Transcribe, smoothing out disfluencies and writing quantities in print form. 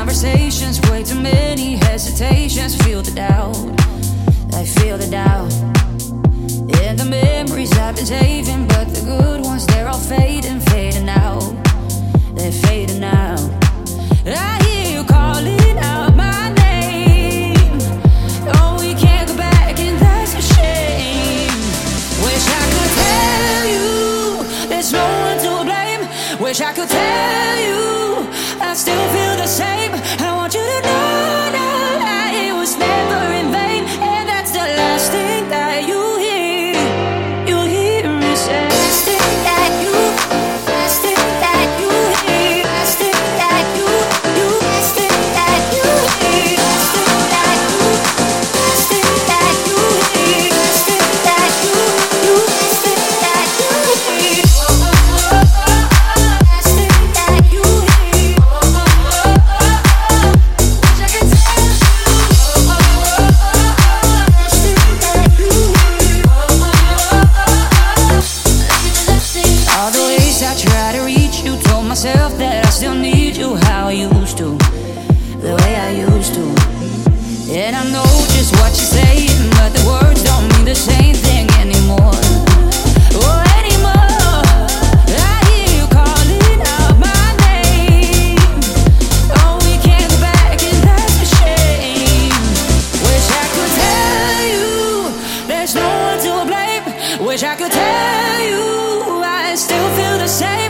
conversations, way too many hesitations. Feel the doubt, I feel the doubt. And the memories I've been saving, but the good ones, they're all fading, fading out. They're fading out. I hear you calling out my name. Oh, we can't go back, and that's a shame. Wish I could tell you there's no one to blame. Wish I could tell you I still feel the same. I want you to know that it was never in vain, and that's the last thing that you hear. You hear me say, last thing that you, last thing that you hear, last thing that you, last thing that you hear, last thing that you, last thing that you hear, last thing that you, last thing that you hear. Myself that I still need you how I used to, the way I used to. And I know just what you're saying, but the words don't mean the same thing anymore. Oh, anymore. I hear you calling out my name. Oh, we can't go back, and that's a shame. Wish I could tell you there's no one to blame. Wish I could tell you I still feel the same.